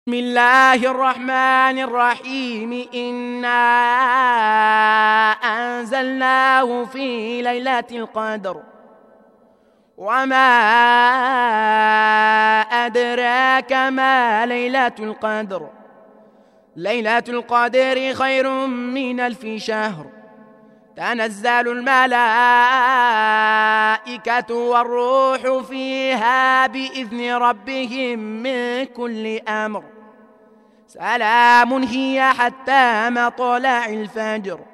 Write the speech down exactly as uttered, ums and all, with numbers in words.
بسم الله الرحمن الرحيم. إنا أنزلناه في ليلة القدر وما أدراك ما ليلة القدر. ليلة القدر خير من ألف شهر. تنزل الملائكة والروح فيها بإذن ربهم من كل أمر. سلام هي حتى مطلع الفجر.